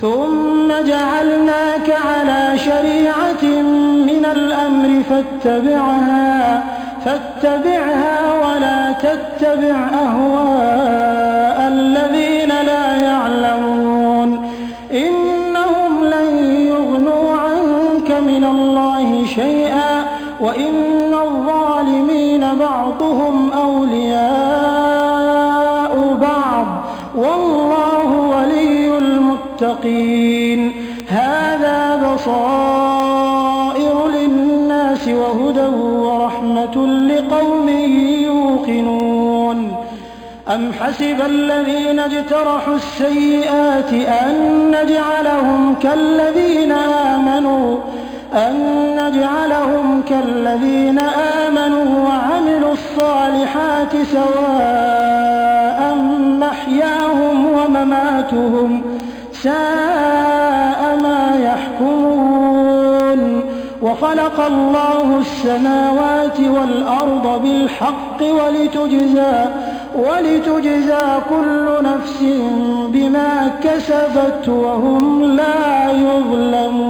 ثم جعلناك على شريعة من الأمر فاتبعها ولا تتبع أهواء الذين لا يعلمون إنهم لن يغنوا عنك من الله شيئا وإن الظالمين بعضهم أولياء بعض والله ولي المتقين هذا بصائر للناس وهدى ورحمة لقوم يوقنون أم حسب الذين اجترحوا السيئات أن نجعلهم كالذين آمنوا وعملوا الصالحات سواء محياهم ومماتهم ساء ما يحكمون وخلق الله السماوات والأرض بالحق ولتجزى كل نفس بما كسبت وهم لا يظلمون.